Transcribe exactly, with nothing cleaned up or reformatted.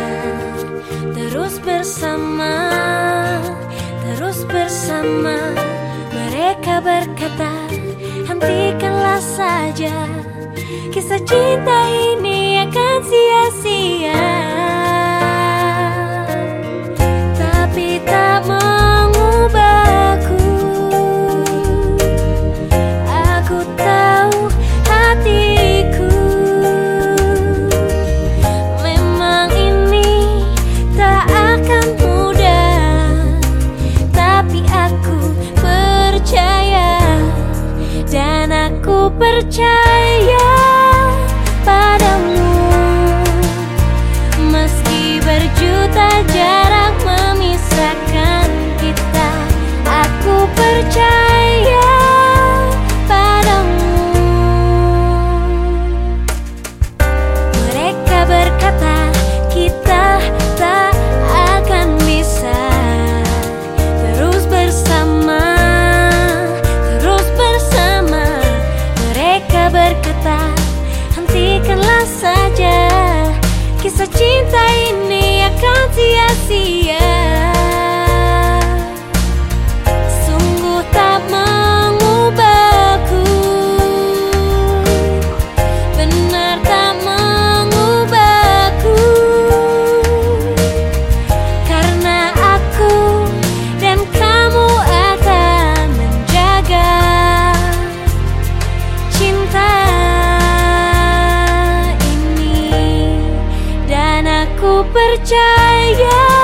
terus bersama, terus bersama. Mereka berkata, hentikanlah saja, kisah cinta ini akan sia-sia. Tapi tak mengubahku, aku tahu hatiku. Memang ini tak akan mudah, tapi aku percaya, dan aku percaya padamu. Meski berjuta jarak memisahkan kita, aku percaya padamu. Mereka berkata kita tak akan bisa terus bersama, terus bersama. Mereka berkata, hentikanlah saja, kisah cinta ini akan sia-sia. Sungguh tak mengubahku, benar tak mengubahku, karena aku dan kamu akan menjaga cinta ini, dan aku percaya